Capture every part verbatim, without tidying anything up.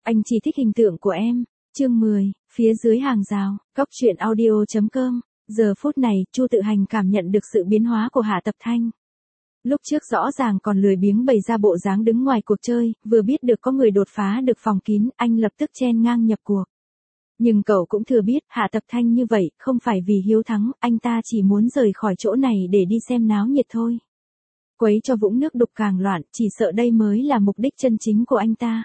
Anh chỉ thích hình tượng của em. Chương mười, phía dưới hàng rào, góc truyện audio.com. Giờ phút này, Chu Tự Hành cảm nhận được sự biến hóa của Hạ Tập Thanh. Lúc trước rõ ràng còn lười biếng bày ra bộ dáng đứng ngoài cuộc chơi, vừa biết được có người đột phá được phòng kín, anh lập tức chen ngang nhập cuộc. Nhưng cậu cũng thừa biết, Hạ Tập Thanh như vậy, không phải vì hiếu thắng, anh ta chỉ muốn rời khỏi chỗ này để đi xem náo nhiệt thôi. Quấy cho vũng nước đục càng loạn, chỉ sợ đây mới là mục đích chân chính của anh ta.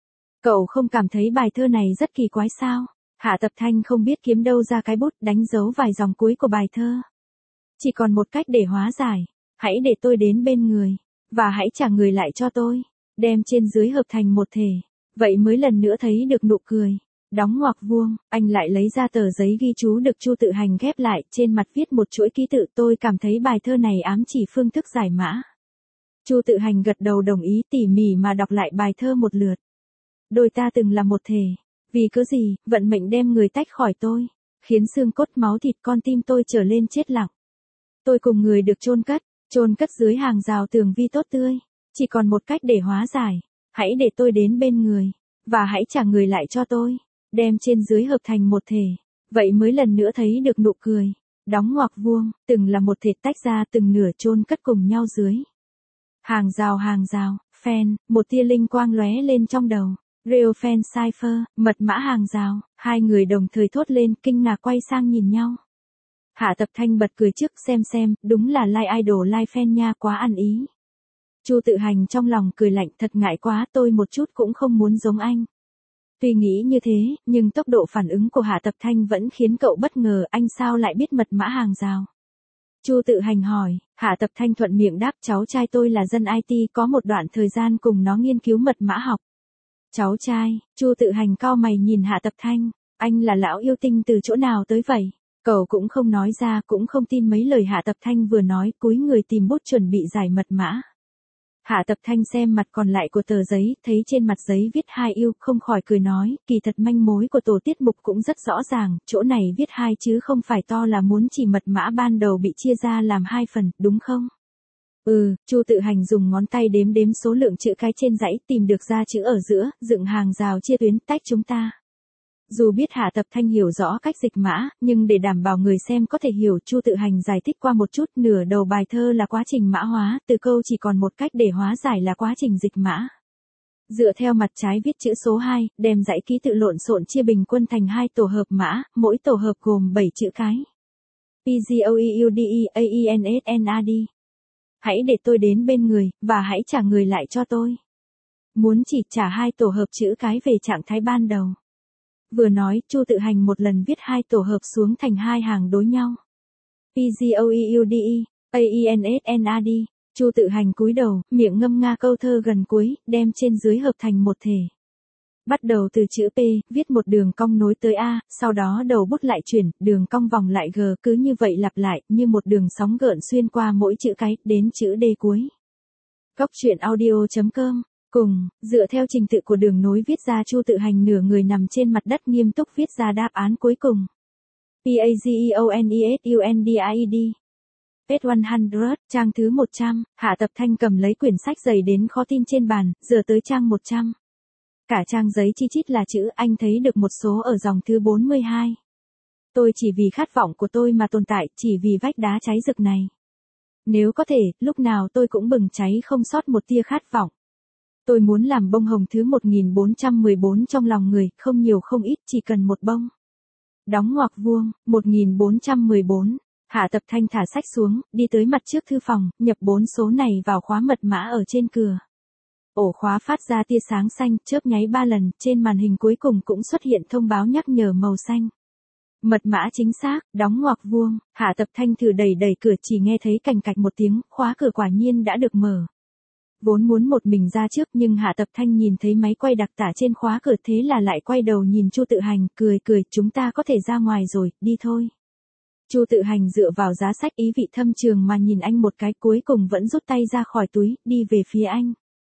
Cậu không cảm thấy bài thơ này rất kỳ quái sao? Hạ Tập Thanh không biết kiếm đâu ra cái bút đánh dấu vài dòng cuối của bài thơ. Chỉ còn một cách để hóa giải. Hãy để tôi đến bên người. Và hãy trả người lại cho tôi. Đem trên dưới hợp thành một thể. Vậy mới lần nữa thấy được nụ cười. Đóng ngoặc vuông, anh lại lấy ra tờ giấy ghi chú được Chu Tự Hành ghép lại, trên mặt viết một chuỗi ký tự. Tôi cảm thấy bài thơ này ám chỉ phương thức giải mã. Chu Tự Hành gật đầu đồng ý, tỉ mỉ mà đọc lại bài thơ một lượt. Đôi ta từng là một thể. Vì cớ gì, vận mệnh đem người tách khỏi tôi, khiến xương cốt máu thịt con tim tôi trở lên chết lặng. Tôi cùng người được chôn cất, chôn cất dưới hàng rào tường vi tốt tươi. Chỉ còn một cách để hóa giải. Hãy để tôi đến bên người. Và hãy trả người lại cho tôi. Đem trên dưới hợp thành một thể. Vậy mới lần nữa thấy được nụ cười. Đóng ngoặc vuông, từng là một thể tách ra từng nửa chôn cất cùng nhau dưới. Hàng rào hàng rào, fan, một tia linh quang lóe lên trong đầu. Real fan cipher, mật mã hàng rào, hai người đồng thời thốt lên kinh ngạc quay sang nhìn nhau. Hạ Tập Thanh bật cười trước xem xem, đúng là like idol like fan nha, quá ăn ý. Chu Tự Hành trong lòng cười lạnh, thật ngại quá, tôi một chút cũng không muốn giống anh. Tuy nghĩ như thế, nhưng tốc độ phản ứng của Hạ Tập Thanh vẫn khiến cậu bất ngờ, anh sao lại biết mật mã hàng rào. Chu Tự Hành hỏi, Hạ Tập Thanh thuận miệng đáp, cháu trai tôi là dân i tê, có một đoạn thời gian cùng nó nghiên cứu mật mã học. Cháu trai, Chu Tự Hành cau mày nhìn Hạ Tập Thanh, anh là lão yêu tinh từ chỗ nào tới vậy? Cậu cũng không nói ra, cũng không tin mấy lời Hạ Tập Thanh vừa nói, cúi người tìm bút chuẩn bị giải mật mã. Hạ Tập Thanh xem mặt còn lại của tờ giấy, thấy trên mặt giấy viết hai yêu, không khỏi cười nói, kỳ thật manh mối của tổ tiết mục cũng rất rõ ràng, chỗ này viết hai chứ không phải to là muốn chỉ mật mã ban đầu bị chia ra làm hai phần, đúng không? Ừ, Chu Tự Hành dùng ngón tay đếm đếm số lượng chữ cái trên dãy, tìm được ra chữ ở giữa, dựng hàng rào chia tuyến tách chúng ta. Dù biết Hạ Tập Thanh hiểu rõ cách dịch mã, nhưng để đảm bảo người xem có thể hiểu, Chu Tự Hành giải thích qua một chút, nửa đầu bài thơ là quá trình mã hóa, từ câu chỉ còn một cách để hóa giải là quá trình dịch mã. Dựa theo mặt trái viết chữ số hai, đem dãy ký tự lộn xộn chia bình quân thành hai tổ hợp mã, mỗi tổ hợp gồm bảy chữ cái. P G O E U D E A E N S N A D. Hãy để tôi đến bên người, và hãy trả người lại cho tôi. Muốn chỉ trả hai tổ hợp chữ cái về trạng thái ban đầu. Vừa nói, Chu Tự Hành một lần viết hai tổ hợp xuống thành hai hàng đối nhau. P G O E U D E, A E N S N A D. Chu Tự Hành cúi đầu, miệng ngâm nga câu thơ gần cuối, đem trên dưới hợp thành một thể. Bắt đầu từ chữ P, viết một đường cong nối tới A, sau đó đầu bút lại chuyển, đường cong vòng lại G, cứ như vậy lặp lại, như một đường sóng gợn xuyên qua mỗi chữ cái, đến chữ D cuối. Góc truyện audio.com. Cùng, dựa theo trình tự của đường nối viết ra, Chu Tự Hành nửa người nằm trên mặt đất nghiêm túc viết ra đáp án cuối cùng. P A G E O N E S U N D I E D. Page một trăm, trang thứ một trăm, Hạ Tập Thanh cầm lấy quyển sách dày đến khó tin trên bàn, giờ tới trang một trăm. Cả trang giấy chi chít là chữ, anh thấy được một số ở dòng thứ bốn mươi hai. Tôi chỉ vì khát vọng của tôi mà tồn tại, chỉ vì vách đá cháy rực này. Nếu có thể, lúc nào tôi cũng bừng cháy không sót một tia khát vọng. Tôi muốn làm bông hồng thứ một nghìn bốn trăm mười bốn trong lòng người, không nhiều không ít, chỉ cần một bông. Đóng ngoặc vuông, một nghìn bốn trăm mười bốn. Hạ Tập Thanh thả sách xuống, đi tới mặt trước thư phòng, nhập bốn số này vào khóa mật mã ở trên cửa. Ổ khóa phát ra tia sáng xanh, chớp nháy ba lần, trên màn hình cuối cùng cũng xuất hiện thông báo nhắc nhở màu xanh. Mật mã chính xác, đóng ngoặc vuông, Hạ Tập Thanh thử đẩy đẩy cửa, chỉ nghe thấy cành cạch một tiếng, khóa cửa quả nhiên đã được mở. Vốn muốn một mình ra trước, nhưng Hạ Tập Thanh nhìn thấy máy quay đặc tả trên khóa cửa, thế là lại quay đầu nhìn Chu Tự Hành, cười cười, chúng ta có thể ra ngoài rồi, đi thôi. Chu Tự Hành dựa vào giá sách ý vị thâm trường mà nhìn anh một cái, cuối cùng vẫn rút tay ra khỏi túi, đi về phía anh.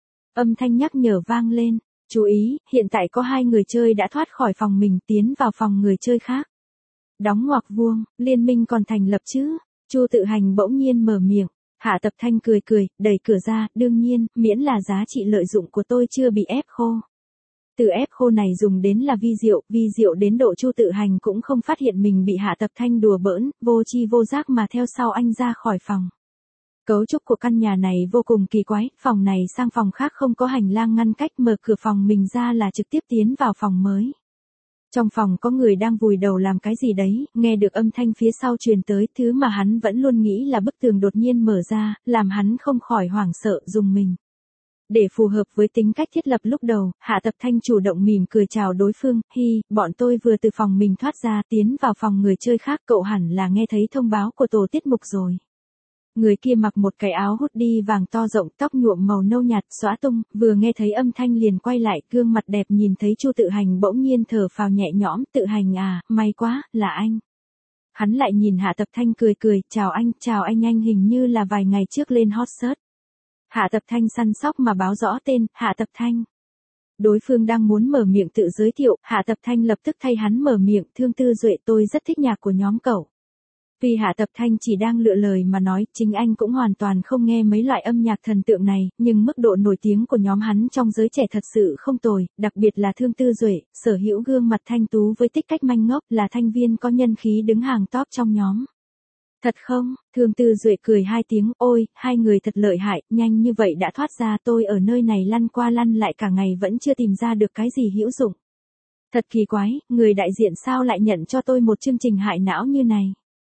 Âm thanh nhắc nhở vang lên, chú ý, hiện tại có hai người chơi đã thoát khỏi phòng mình tiến vào phòng người chơi khác. Đóng ngoặc vuông, liên minh còn thành lập chứ? Chu Tự Hành bỗng nhiên mở miệng. Hạ Tập Thanh cười cười, đẩy cửa ra, đương nhiên, miễn là giá trị lợi dụng của tôi chưa bị ép khô. Từ ép khô này dùng đến là vi diệu, vi diệu đến độ Chu Tự Hành cũng không phát hiện mình bị Hạ Tập Thanh đùa bỡn, vô tri vô giác mà theo sau anh ra khỏi phòng. Cấu trúc của căn nhà này vô cùng kỳ quái, phòng này sang phòng khác không có hành lang ngăn cách, mở cửa phòng mình ra là trực tiếp tiến vào phòng mới. Trong phòng có người đang vùi đầu làm cái gì đấy, nghe được âm thanh phía sau truyền tới, thứ mà hắn vẫn luôn nghĩ là bức tường đột nhiên mở ra, làm hắn không khỏi hoảng sợ, rùng mình. Để phù hợp với tính cách thiết lập lúc đầu, Hạ Tập Thanh chủ động mỉm cười chào đối phương, hi, bọn tôi vừa từ phòng mình thoát ra, tiến vào phòng người chơi khác, cậu hẳn là nghe thấy thông báo của tổ tiết mục rồi. Người kia mặc một cái áo hoodie vàng to rộng, tóc nhuộm màu nâu nhạt, xõa tung, vừa nghe thấy âm thanh liền quay lại, gương mặt đẹp nhìn thấy Chu Tự Hành bỗng nhiên thở phào nhẹ nhõm, Tự Hành à, may quá, là anh. Hắn lại nhìn Hạ Tập Thanh cười cười, chào anh, chào anh anh hình như là vài ngày trước lên hot search. Hạ Tập Thanh săn sóc mà báo rõ tên, Hạ Tập Thanh. Đối phương đang muốn mở miệng tự giới thiệu, Hạ Tập Thanh lập tức thay hắn mở miệng, Thương Tư Duệ, tôi rất thích nhạc của nhóm cậu. Vì Hạ Tập Thanh chỉ đang lựa lời mà nói, chính anh cũng hoàn toàn không nghe mấy loại âm nhạc thần tượng này, nhưng mức độ nổi tiếng của nhóm hắn trong giới trẻ thật sự không tồi, đặc biệt là Thương Tư Duệ, sở hữu gương mặt thanh tú với tích cách manh ngốc, là thành viên có nhân khí đứng hàng top trong nhóm. Thật không? Thương Tư Duệ cười hai tiếng, ôi, hai người thật lợi hại, nhanh như vậy đã thoát ra, tôi ở nơi này lăn qua lăn lại cả ngày vẫn chưa tìm ra được cái gì hữu dụng. Thật kỳ quái, người đại diện sao lại nhận cho tôi một chương trình hại não như này.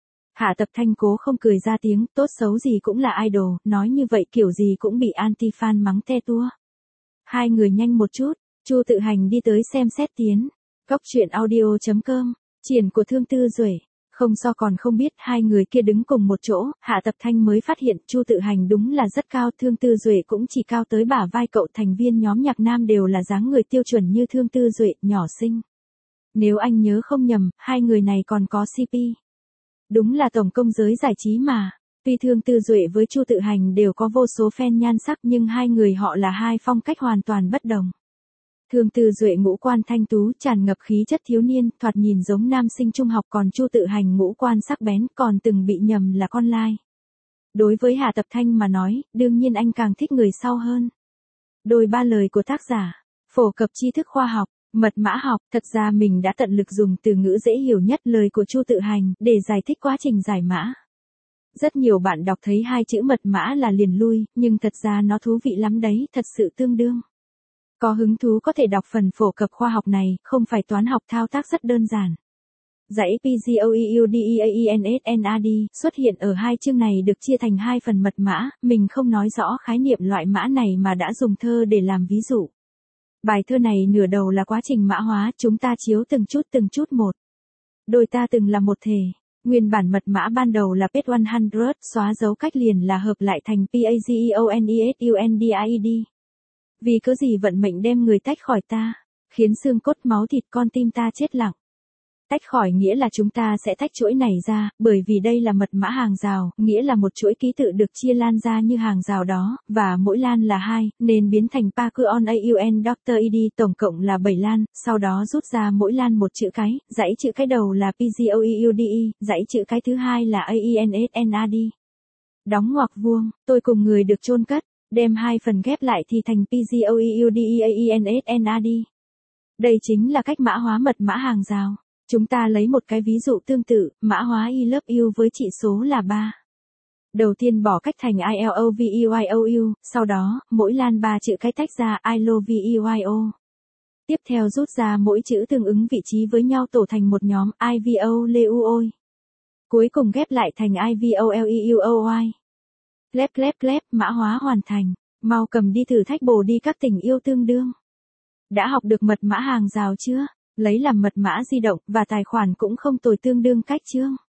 Hạ Tập Thanh cố không cười ra tiếng, tốt xấu gì cũng là idol, nói như vậy kiểu gì cũng bị anti-fan mắng te tua. Hai người nhanh một chút, Chu Tự Hành đi tới xem xét tiến. Góc truyện audio chấm com, triển của Thương Tư Duệ. Không so còn không biết hai người kia đứng cùng một chỗ, Hạ Tập Thanh mới phát hiện Chu Tự Hành đúng là rất cao, Thương Tư Duệ cũng chỉ cao tới bả vai cậu, thành viên nhóm nhạc nam đều là dáng người tiêu chuẩn như Thương Tư Duệ, nhỏ xinh. Nếu anh nhớ không nhầm, hai người này còn có xê pê. Đúng là tổng công giới giải trí mà. Tuy Thương Tư Duệ với Chu Tự Hành đều có vô số fan nhan sắc nhưng hai người họ là hai phong cách hoàn toàn bất đồng. Thương Tư Duệ ngũ quan thanh tú, tràn ngập khí chất thiếu niên, thoạt nhìn giống nam sinh trung học, còn Chu Tự Hành ngũ quan sắc bén, còn từng bị nhầm là con lai. Đối với Hạ Tập Thanh mà nói, đương nhiên anh càng thích người sau hơn. Đôi ba lời của tác giả, phổ cập tri thức khoa học, mật mã học, thật ra mình đã tận lực dùng từ ngữ dễ hiểu nhất lời của Chu Tự Hành để giải thích quá trình giải mã. Rất nhiều bạn đọc thấy hai chữ mật mã là liền lui, nhưng thật ra nó thú vị lắm đấy, thật sự tương đương. Có hứng thú có thể đọc phần phổ cập khoa học này, không phải toán học thao tác rất đơn giản. Dãy PGOEUDEAENSNAD xuất hiện ở hai chương này được chia thành hai phần mật mã, mình không nói rõ khái niệm loại mã này mà đã dùng thơ để làm ví dụ. Bài thơ này nửa đầu là quá trình mã hóa, chúng ta chiếu từng chút từng chút một. Đôi ta từng là một thể. Nguyên bản mật mã ban đầu là page một trăm, xóa dấu cách liền là hợp lại thành PAGEONESUNDIED. Vì cớ gì vận mệnh đem người tách khỏi ta, khiến xương cốt máu thịt con tim ta chết lặng. Tách khỏi nghĩa là chúng ta sẽ tách chuỗi này ra, bởi vì đây là mật mã hàng rào, nghĩa là một chuỗi ký tự được chia lan ra như hàng rào đó, và mỗi lan là hai, nên biến thành Pakuon Aun Doctor Ed, tổng cộng là bảy lan, sau đó rút ra mỗi lan một chữ cái, dãy chữ cái đầu là PGOEUDE, dãy chữ cái thứ hai là AENSNAD. Đóng ngoặc vuông, tôi cùng người được chôn cất, đem hai phần ghép lại thì thành PGOEUDEAENSNAD. Đây chính là cách mã hóa mật mã hàng rào. Chúng ta lấy một cái ví dụ tương tự, mã hóa I love you với trị số là ba. Đầu tiên bỏ cách thành I love you, sau đó, mỗi lan ba chữ cái tách ra I love you. Tiếp theo rút ra mỗi chữ tương ứng vị trí với nhau tổ thành một nhóm I V O Leuoi. Cuối cùng ghép lại thành I V O L E U O Y. Clap clap clap, mã hóa hoàn thành. Mau cầm đi thử thách bổ đi các tình yêu tương đương. Đã học được mật mã hàng rào chưa? Lấy làm mật mã di động và tài khoản cũng không tồi, tương đương cách chương.